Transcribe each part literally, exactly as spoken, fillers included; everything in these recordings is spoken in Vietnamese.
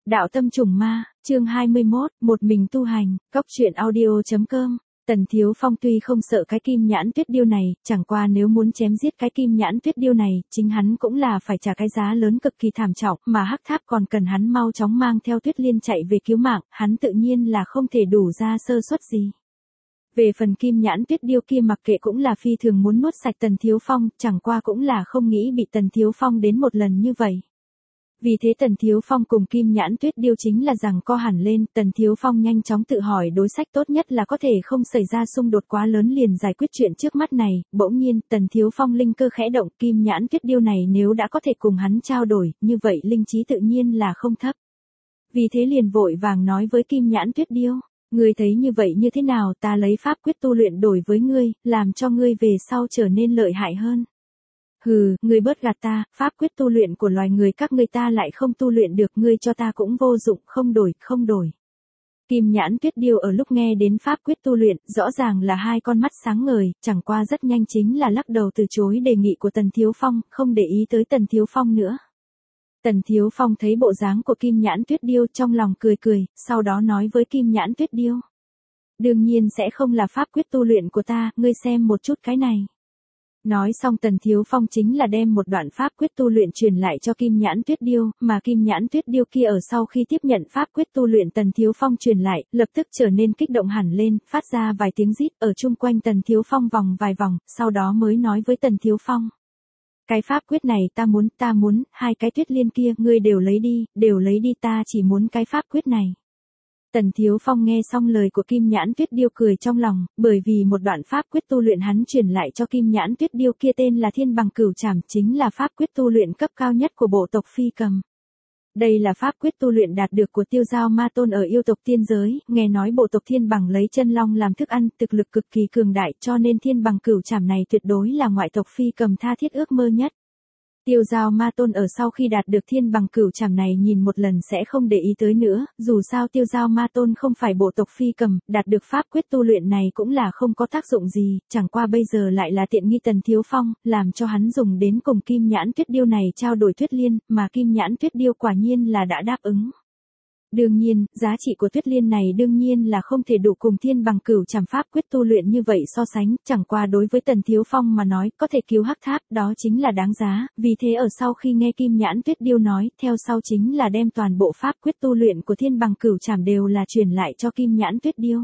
Đạo tâm trùng ma, chương hai mươi mốt, một mình tu hành, Cóc truyện audio chấm com. Tần Thiếu Phong tuy không sợ cái kim nhãn tuyết điêu này, chẳng qua nếu muốn chém giết cái kim nhãn tuyết điêu này, chính hắn cũng là phải trả cái giá lớn cực kỳ thảm trọng, mà Hắc Tháp còn cần hắn mau chóng mang theo Tuyết Liên chạy về cứu mạng, hắn tự nhiên là không thể đủ ra sơ suất gì. Về phần kim nhãn tuyết điêu kia mặc kệ cũng là phi thường muốn nuốt sạch Tần Thiếu Phong, chẳng qua cũng là không nghĩ bị Tần Thiếu Phong đến một lần như vậy. Vì thế Tần Thiếu Phong cùng kim nhãn tuyết điêu chính là rằng co hẳn lên, Tần Thiếu Phong nhanh chóng tự hỏi đối sách tốt nhất là có thể không xảy ra xung đột quá lớn liền giải quyết chuyện trước mắt này, bỗng nhiên Tần Thiếu Phong linh cơ khẽ động, kim nhãn tuyết điêu này nếu đã có thể cùng hắn trao đổi, như vậy linh trí tự nhiên là không thấp. Vì thế liền vội vàng nói với kim nhãn tuyết điêu, ngươi thấy như vậy như thế nào, ta lấy pháp quyết tu luyện đổi với ngươi, làm cho ngươi về sau trở nên lợi hại hơn. Hừ, ngươi bớt gạt ta, pháp quyết tu luyện của loài người các ngươi ta lại không tu luyện được, ngươi cho ta cũng vô dụng, không đổi, không đổi. Kim nhãn tuyết điêu ở lúc nghe đến pháp quyết tu luyện, rõ ràng là hai con mắt sáng ngời, chẳng qua rất nhanh chính là lắc đầu từ chối đề nghị của Tần Thiếu Phong, không để ý tới Tần Thiếu Phong nữa. Tần Thiếu Phong thấy bộ dáng của kim nhãn tuyết điêu trong lòng cười cười, sau đó nói với kim nhãn tuyết điêu. Đương nhiên sẽ không là pháp quyết tu luyện của ta, ngươi xem một chút cái này. Nói xong Tần Thiếu Phong chính là đem một đoạn pháp quyết tu luyện truyền lại cho kim nhãn tuyết điêu, mà kim nhãn tuyết điêu kia ở sau khi tiếp nhận pháp quyết tu luyện Tần Thiếu Phong truyền lại, lập tức trở nên kích động hẳn lên, phát ra vài tiếng rít ở chung quanh Tần Thiếu Phong vòng vài vòng, sau đó mới nói với Tần Thiếu Phong. Cái pháp quyết này ta muốn, ta muốn, hai cái tuyết liên kia, ngươi đều lấy đi, đều lấy đi, ta chỉ muốn cái pháp quyết này. Tần Thiếu Phong nghe xong lời của kim nhãn tuyết điêu cười trong lòng, bởi vì một đoạn pháp quyết tu luyện hắn truyền lại cho kim nhãn tuyết điêu kia tên là Thiên Bằng Cửu Trảm, chính là pháp quyết tu luyện cấp cao nhất của bộ tộc Phi Cầm. Đây là pháp quyết tu luyện đạt được của Tiêu Giao Ma Tôn ở yêu tộc tiên giới, nghe nói bộ tộc Thiên Bằng lấy chân long làm thức ăn, thực lực cực kỳ cường đại, cho nên Thiên Bằng Cửu Trảm này tuyệt đối là ngoại tộc Phi Cầm tha thiết ước mơ nhất. Tiêu Giao Ma Tôn ở sau khi đạt được Thiên Bằng Cửu Trảm này nhìn một lần sẽ không để ý tới nữa, dù sao Tiêu Giao Ma Tôn không phải bộ tộc Phi Cầm, đạt được pháp quyết tu luyện này cũng là không có tác dụng gì, chẳng qua bây giờ lại là tiện nghi Tần Thiếu Phong, làm cho hắn dùng đến cùng kim nhãn tuyết điêu này trao đổi Tuyết Liên, mà kim nhãn tuyết điêu quả nhiên là đã đáp ứng. Đương nhiên, giá trị của Tuyết Liên này đương nhiên là không thể đủ cùng Thiên Bằng Cửu Trảm pháp quyết tu luyện như vậy so sánh, chẳng qua đối với Tần Thiếu Phong mà nói, có thể cứu Hắc Tháp, đó chính là đáng giá, vì thế ở sau khi nghe kim nhãn tuyết điêu nói, theo sau chính là đem toàn bộ pháp quyết tu luyện của Thiên Bằng Cửu Trảm đều là truyền lại cho kim nhãn tuyết điêu.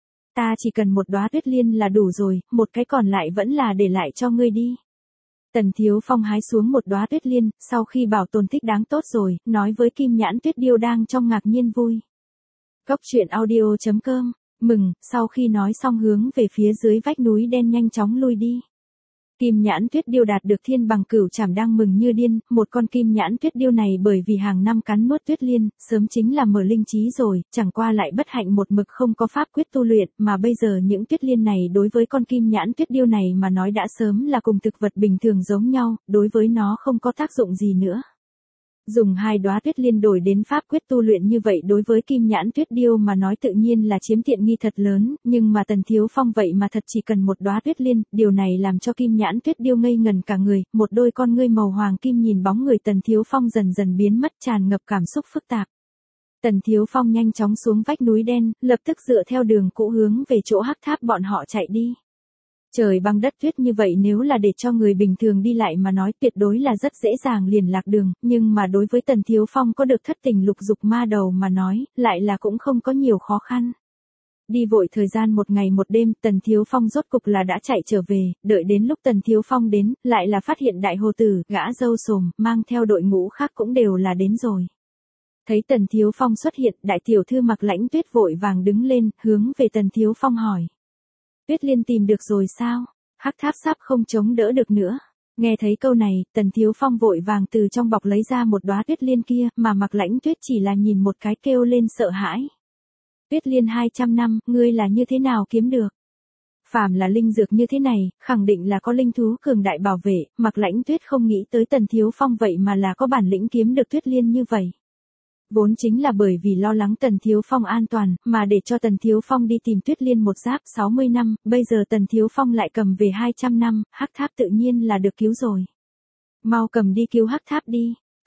Ta chỉ cần một đóa Tuyết Liên là đủ rồi, một cái còn lại vẫn là để lại cho ngươi đi. Tần Thiếu Phong hái xuống một đóa Tuyết Liên, sau khi bảo tồn thích đáng tốt rồi, nói với kim nhãn tuyết điêu đang trong ngạc nhiên vui. Cóc truyện audio chấm com, mừng, sau khi nói xong hướng về phía dưới vách núi đen nhanh chóng lui đi. Kim nhãn tuyết điêu đạt được Thiên Bằng Cửu Trảm đang mừng như điên, một con kim nhãn tuyết điêu này bởi vì hàng năm cắn nuốt Tuyết Liên, sớm chính là mở linh trí rồi, chẳng qua lại bất hạnh một mực không có pháp quyết tu luyện, mà bây giờ những Tuyết Liên này đối với con kim nhãn tuyết điêu này mà nói đã sớm là cùng thực vật bình thường giống nhau, đối với nó không có tác dụng gì nữa. Dùng hai đóa Tuyết Liên đổi đến pháp quyết tu luyện như vậy đối với kim nhãn tuyết điêu mà nói tự nhiên là chiếm tiện nghi thật lớn, nhưng mà Tần Thiếu Phong vậy mà thật chỉ cần một đóa Tuyết Liên, điều này làm cho kim nhãn tuyết điêu ngây ngần cả người, một đôi con ngươi màu hoàng kim nhìn bóng người Tần Thiếu Phong dần dần biến mất, tràn ngập cảm xúc phức tạp. Tần Thiếu Phong nhanh chóng xuống vách núi đen, lập tức dựa theo đường cũ hướng về chỗ Hắc Tháp bọn họ chạy đi. Trời băng đất tuyết như vậy nếu là để cho người bình thường đi lại mà nói tuyệt đối là rất dễ dàng liền lạc đường, nhưng mà đối với Tần Thiếu Phong có được thất tình lục dục ma đầu mà nói, lại là cũng không có nhiều khó khăn. Đi vội thời gian một ngày một đêm, Tần Thiếu Phong rốt cục là đã chạy trở về, đợi đến lúc Tần Thiếu Phong đến, lại là phát hiện đại hồ tử, gã râu xồm, mang theo đội ngũ khác cũng đều là đến rồi. Thấy Tần Thiếu Phong xuất hiện, đại tiểu thư Mặc Lãnh Tuyết vội vàng đứng lên, hướng về Tần Thiếu Phong hỏi. Tuyết Liên tìm được rồi sao? Hắc Tháp sắp không chống đỡ được nữa. Nghe thấy câu này, Tần Thiếu Phong vội vàng từ trong bọc lấy ra một đóa Tuyết Liên kia, mà Mặc Lãnh Tuyết chỉ là nhìn một cái kêu lên sợ hãi. Tuyết Liên hai trăm năm, ngươi là như thế nào kiếm được? Phàm là linh dược như thế này, khẳng định là có linh thú cường đại bảo vệ, Mặc Lãnh Tuyết không nghĩ tới Tần Thiếu Phong vậy mà là có bản lĩnh kiếm được Tuyết Liên như vậy. Vốn chính là bởi vì lo lắng Tần Thiếu Phong an toàn, mà để cho Tần Thiếu Phong đi tìm Tuyết Liên một giáp sáu mươi năm, bây giờ Tần Thiếu Phong lại cầm về hai trăm năm, Hắc Tháp tự nhiên là được cứu rồi. Mau cầm đi cứu Hắc Tháp đi.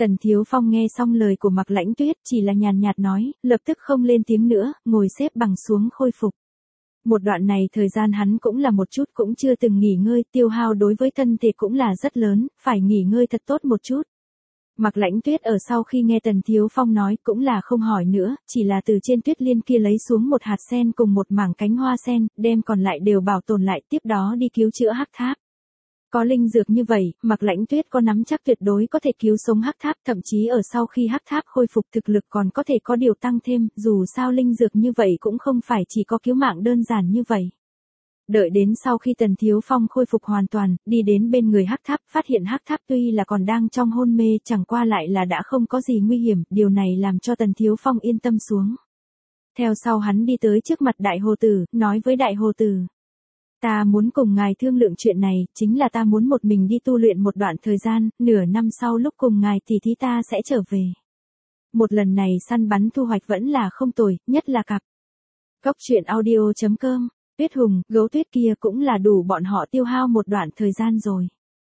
Tần Thiếu Phong nghe xong lời của Mạc Lãnh Tuyết, chỉ là nhàn nhạt nói, lập tức không lên tiếng nữa, ngồi xếp bằng xuống khôi phục. Một đoạn này thời gian hắn cũng là một chút cũng chưa từng nghỉ ngơi, tiêu hao đối với thân thể cũng là rất lớn, phải nghỉ ngơi thật tốt một chút. Mạc Lãnh Tuyết ở sau khi nghe Tần Thiếu Phong nói cũng là không hỏi nữa, chỉ là từ trên tuyết liên kia lấy xuống một hạt sen cùng một mảng cánh hoa sen, đem còn lại đều bảo tồn lại, tiếp đó đi cứu chữa hắc tháp. Có linh dược như vậy, Mạc Lãnh Tuyết có nắm chắc tuyệt đối có thể cứu sống hắc tháp, thậm chí ở sau khi hắc tháp khôi phục thực lực còn có thể có điều tăng thêm, dù sao linh dược như vậy cũng không phải chỉ có cứu mạng đơn giản như vậy. Đợi đến sau khi Tần Thiếu Phong khôi phục hoàn toàn, đi đến bên người hắc tháp, phát hiện hắc tháp tuy là còn đang trong hôn mê, chẳng qua lại là đã không có gì nguy hiểm, điều này làm cho Tần Thiếu Phong yên tâm xuống. Theo sau hắn đi tới trước mặt Đại Hồ Tử, nói với Đại Hồ Tử. Ta muốn cùng ngài thương lượng chuyện này, chính là ta muốn một mình đi tu luyện một đoạn thời gian, nửa năm sau lúc cùng ngài thì thí ta sẽ trở về. Một lần này săn bắn thu hoạch vẫn là không tồi, nhất là cặp. Cốc truyện audio chấm com, Tuyết Hùng, gấu tuyết kia cũng là đủ bọn họ tiêu hao một đoạn thời gian rồi.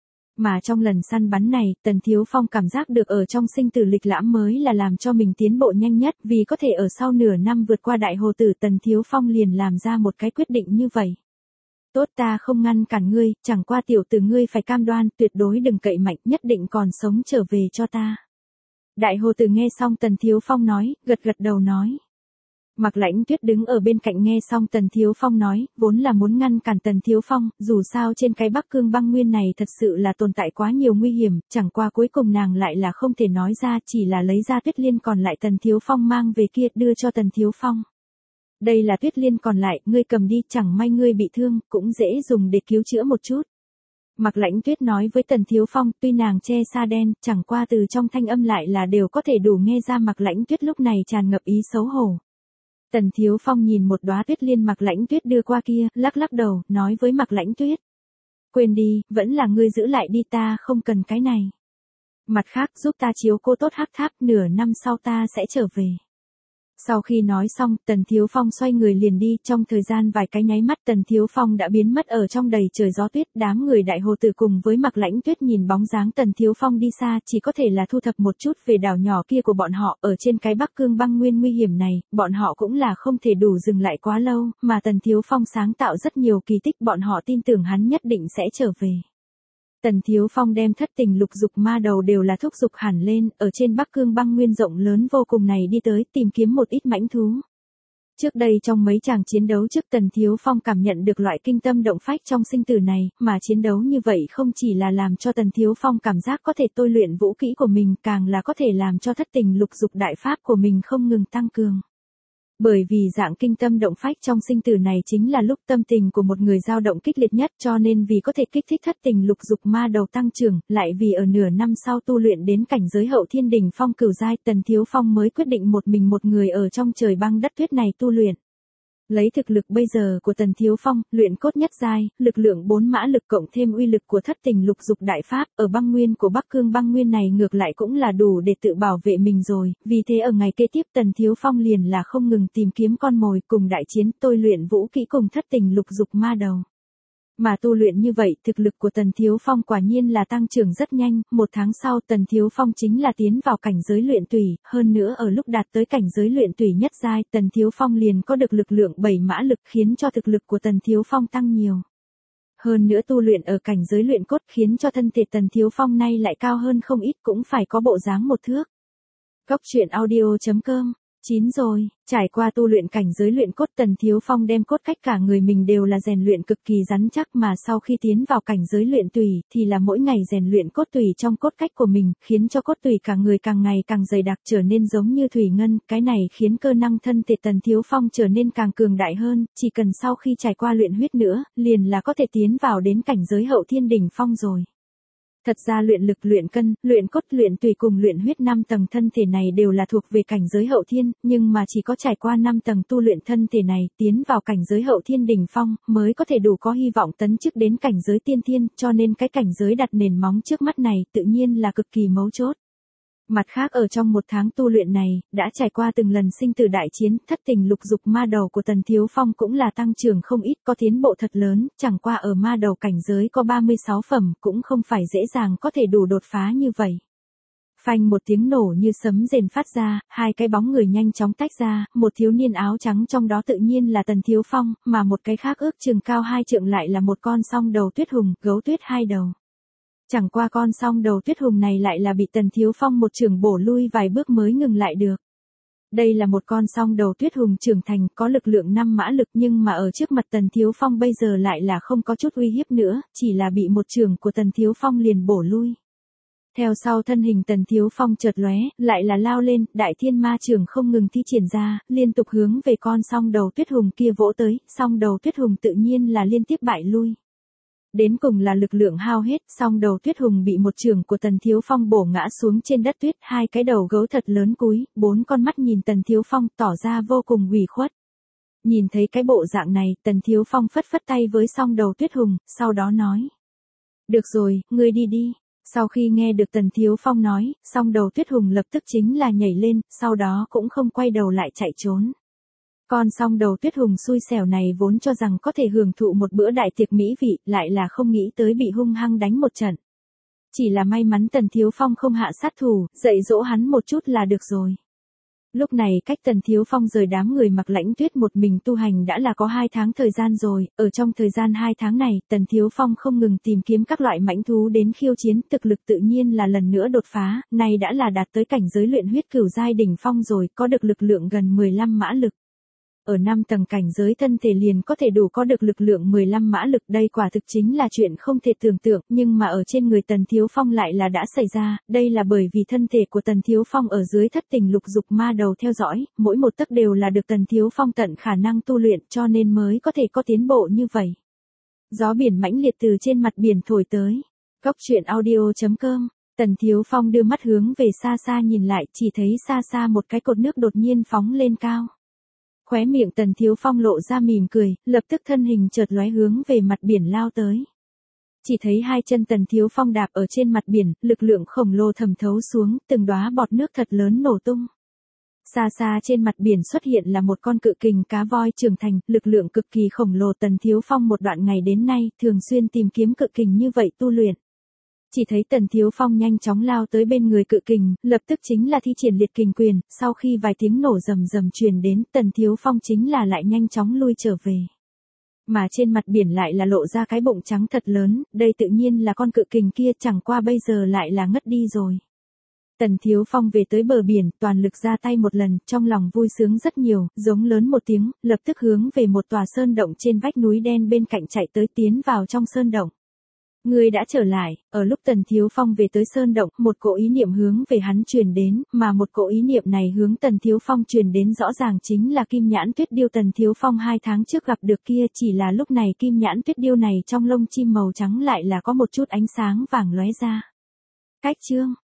Mà trong lần săn bắn này, Tần Thiếu Phong cảm giác được ở trong sinh tử lịch lãm mới là làm cho mình tiến bộ nhanh nhất, vì có thể ở sau nửa năm vượt qua Đại Hồ Tử, Tần Thiếu Phong liền làm ra một cái quyết định như vậy. Tốt, ta không ngăn cản ngươi, chẳng qua tiểu tử ngươi phải cam đoan, tuyệt đối đừng cậy mạnh, nhất định còn sống trở về cho ta. Đại Hồ Tử nghe xong Tần Thiếu Phong nói, gật gật đầu nói. Mạc Lãnh Tuyết đứng ở bên cạnh nghe xong Tần Thiếu Phong nói, vốn là muốn ngăn cản Tần Thiếu Phong, dù sao trên cái Bắc Cương băng nguyên này thật sự là tồn tại quá nhiều nguy hiểm, chẳng qua cuối cùng nàng lại là không thể nói ra, chỉ là lấy ra tuyết liên còn lại Tần Thiếu Phong mang về kia đưa cho Tần Thiếu Phong. Đây là tuyết liên còn lại, ngươi cầm đi, chẳng may ngươi bị thương, cũng dễ dùng để cứu chữa một chút. Mạc Lãnh Tuyết nói với Tần Thiếu Phong, tuy nàng che sa đen, chẳng qua từ trong thanh âm lại là đều có thể đủ nghe ra Mạc Lãnh Tuyết lúc này tràn ngập ý xấu hổ. Tần Thiếu Phong nhìn một đóa tuyết liên Mạc Lãnh Tuyết đưa qua kia, lắc lắc đầu, nói với Mạc Lãnh Tuyết. Quên đi, vẫn là ngươi giữ lại đi, ta không cần cái này. Mặt khác, giúp ta chiếu cô tốt hắc tháp, nửa năm sau ta sẽ trở về. Sau khi nói xong, Tần Thiếu Phong xoay người liền đi, trong thời gian vài cái nháy mắt Tần Thiếu Phong đã biến mất ở trong đầy trời gió tuyết, đám người Đại Hồ Tử cùng với Mạc Lãnh Tuyết nhìn bóng dáng Tần Thiếu Phong đi xa, chỉ có thể là thu thập một chút về đảo nhỏ kia của bọn họ, ở trên cái Bắc Cương băng nguyên nguy hiểm này, bọn họ cũng là không thể đủ dừng lại quá lâu, mà Tần Thiếu Phong sáng tạo rất nhiều kỳ tích, bọn họ tin tưởng hắn nhất định sẽ trở về. Tần Thiếu Phong đem thất tình lục dục ma đầu đều là thúc dục hẳn lên, ở trên Bắc Cương băng nguyên rộng lớn vô cùng này đi tới tìm kiếm một ít mãnh thú. Trước đây trong mấy tràng chiến đấu trước Tần Thiếu Phong cảm nhận được loại kinh tâm động phách trong sinh tử này, mà chiến đấu như vậy không chỉ là làm cho Tần Thiếu Phong cảm giác có thể tôi luyện vũ kỹ của mình, càng là có thể làm cho thất tình lục dục đại pháp của mình không ngừng tăng cường. Bởi vì dạng kinh tâm động phách trong sinh tử này chính là lúc tâm tình của một người dao động kích liệt nhất, cho nên vì có thể kích thích thất tình lục dục ma đầu tăng trưởng, lại vì ở nửa năm sau tu luyện đến cảnh giới hậu thiên đỉnh phong cửu giai, Tần Thiếu Phong mới quyết định một mình một người ở trong trời băng đất tuyết này tu luyện. Lấy thực lực bây giờ của Tần Thiếu Phong, luyện cốt nhất giai, lực lượng bốn mã lực cộng thêm uy lực của thất tình lục dục đại pháp, ở băng nguyên của Bắc Cương băng nguyên này ngược lại cũng là đủ để tự bảo vệ mình rồi, vì thế ở ngày kế tiếp Tần Thiếu Phong liền là không ngừng tìm kiếm con mồi cùng đại chiến, tôi luyện vũ kỹ cùng thất tình lục dục ma đầu. Mà tu luyện như vậy, thực lực của Tần Thiếu Phong quả nhiên là tăng trưởng rất nhanh, một tháng sau Tần Thiếu Phong chính là tiến vào cảnh giới luyện tùy, hơn nữa ở lúc đạt tới cảnh giới luyện tùy nhất giai, Tần Thiếu Phong liền có được lực lượng bảy mã lực khiến cho thực lực của Tần Thiếu Phong tăng nhiều. Hơn nữa tu luyện ở cảnh giới luyện cốt khiến cho thân thể Tần Thiếu Phong nay lại cao hơn không ít, cũng phải có bộ dáng một thước. Cốc truyện audio chấm com Chín rồi, trải qua tu luyện cảnh giới luyện cốt Tần Thiếu Phong đem cốt cách cả người mình đều là rèn luyện cực kỳ rắn chắc, mà sau khi tiến vào cảnh giới luyện tùy thì là mỗi ngày rèn luyện cốt tùy trong cốt cách của mình, khiến cho cốt tùy cả người càng ngày càng dày đặc trở nên giống như thủy ngân, cái này khiến cơ năng thân thể Tần Thiếu Phong trở nên càng cường đại hơn, chỉ cần sau khi trải qua luyện huyết nữa, liền là có thể tiến vào đến cảnh giới hậu thiên đỉnh phong rồi. Thật ra luyện lực luyện cân, luyện cốt luyện tùy cùng luyện huyết năm tầng thân thể này đều là thuộc về cảnh giới hậu thiên, nhưng mà chỉ có trải qua năm tầng tu luyện thân thể này, tiến vào cảnh giới hậu thiên đỉnh phong, mới có thể đủ có hy vọng tấn chức đến cảnh giới tiên thiên, cho nên cái cảnh giới đặt nền móng trước mắt này tự nhiên là cực kỳ mấu chốt. Mặt khác ở trong một tháng tu luyện này, đã trải qua từng lần sinh tử đại chiến, thất tình lục dục ma đầu của Tần Thiếu Phong cũng là tăng trưởng không ít, có tiến bộ thật lớn, chẳng qua ở ma đầu cảnh giới có ba mươi sáu phẩm, cũng không phải dễ dàng có thể đủ đột phá như vậy. Phanh một tiếng nổ như sấm rền phát ra, hai cái bóng người nhanh chóng tách ra, một thiếu niên áo trắng trong đó tự nhiên là Tần Thiếu Phong, mà một cái khác ước chừng cao hai trượng lại là một con song đầu tuyết hùng, gấu tuyết hai đầu. Chẳng qua con song đầu tuyết hùng này lại là bị Tần Thiếu Phong một chưởng bổ lui vài bước mới ngừng lại được. Đây là một con song đầu tuyết hùng trưởng thành, có lực lượng năm mã lực nhưng mà ở trước mặt Tần Thiếu Phong bây giờ lại là không có chút uy hiếp nữa, chỉ là bị một chưởng của Tần Thiếu Phong liền bổ lui. Theo sau thân hình Tần Thiếu Phong chợt lóe, lại là lao lên, đại thiên ma chưởng không ngừng thi triển ra, liên tục hướng về con song đầu tuyết hùng kia vỗ tới, song đầu tuyết hùng tự nhiên là liên tiếp bại lui. Đến cùng là lực lượng hao hết, song đầu tuyết hùng bị một chưởng của Tần Thiếu Phong bổ ngã xuống trên đất tuyết, hai cái đầu gấu thật lớn cúi, bốn con mắt nhìn Tần Thiếu Phong tỏ ra vô cùng ủy khuất. Nhìn thấy cái bộ dạng này, Tần Thiếu Phong phất phất tay với song đầu tuyết hùng, sau đó nói. Được rồi, ngươi đi đi. Sau khi nghe được Tần Thiếu Phong nói, song đầu tuyết hùng lập tức chính là nhảy lên, sau đó cũng không quay đầu lại chạy trốn. Con song đầu tuyết hùng xui xẻo này vốn cho rằng có thể hưởng thụ một bữa đại tiệc mỹ vị, lại là không nghĩ tới bị hung hăng đánh một trận. Chỉ là may mắn Tần Thiếu Phong không hạ sát thủ, dạy dỗ hắn một chút là được rồi. Lúc này cách Tần Thiếu Phong rời đám người Mặc Lãnh Tuyết một mình tu hành đã là có hai tháng thời gian rồi, ở trong thời gian hai tháng này, Tần Thiếu Phong không ngừng tìm kiếm các loại mãnh thú đến khiêu chiến, thực lực tự nhiên là lần nữa đột phá, nay đã là đạt tới cảnh giới luyện huyết cửu giai đỉnh phong rồi, có được lực lượng gần mười lăm mã lực. Ở năm tầng cảnh giới thân thể liền có thể đủ có được lực lượng mười lăm mã lực, đây quả thực chính là chuyện không thể tưởng tượng, nhưng mà ở trên người Tần Thiếu Phong lại là đã xảy ra, đây là bởi vì thân thể của Tần Thiếu Phong ở dưới thất tình lục dục ma đầu theo dõi, mỗi một tấc đều là được Tần Thiếu Phong tận khả năng tu luyện cho nên mới có thể có tiến bộ như vậy. Gió biển mãnh liệt từ trên mặt biển thổi tới. Góc truyện audio chấm com. Tần Thiếu Phong đưa mắt hướng về xa xa nhìn lại, chỉ thấy xa xa một cái cột nước đột nhiên phóng lên cao. Khóe miệng Tần Thiếu Phong lộ ra mỉm cười, lập tức thân hình chợt lóe hướng về mặt biển lao tới. Chỉ thấy hai chân Tần Thiếu Phong đạp ở trên mặt biển, lực lượng khổng lồ thẩm thấu xuống, từng đóa bọt nước thật lớn nổ tung. Xa xa trên mặt biển xuất hiện là một con cự kình cá voi trưởng thành, lực lượng cực kỳ khổng lồ. Tần Thiếu Phong một đoạn ngày đến nay, thường xuyên tìm kiếm cự kình như vậy tu luyện. Chỉ thấy Tần Thiếu Phong nhanh chóng lao tới bên người cự kình, lập tức chính là thi triển liệt kình quyền, sau khi vài tiếng nổ rầm rầm truyền đến, Tần Thiếu Phong chính là lại nhanh chóng lui trở về. Mà trên mặt biển lại là lộ ra cái bụng trắng thật lớn, đây tự nhiên là con cự kình kia, chẳng qua bây giờ lại là ngất đi rồi. Tần Thiếu Phong về tới bờ biển, toàn lực ra tay một lần, trong lòng vui sướng rất nhiều, giống lớn một tiếng, lập tức hướng về một tòa sơn động trên vách núi đen bên cạnh chạy tới, tiến vào trong sơn động. Ngươi đã trở lại, ở lúc Tần Thiếu Phong về tới sơn động, một cỗ ý niệm hướng về hắn truyền đến, mà một cỗ ý niệm này hướng Tần Thiếu Phong truyền đến rõ ràng chính là kim nhãn tuyết điêu Tần Thiếu Phong hai tháng trước gặp được kia, chỉ là lúc này kim nhãn tuyết điêu này trong lông chim màu trắng lại là có một chút ánh sáng vàng lóe ra. Cách chương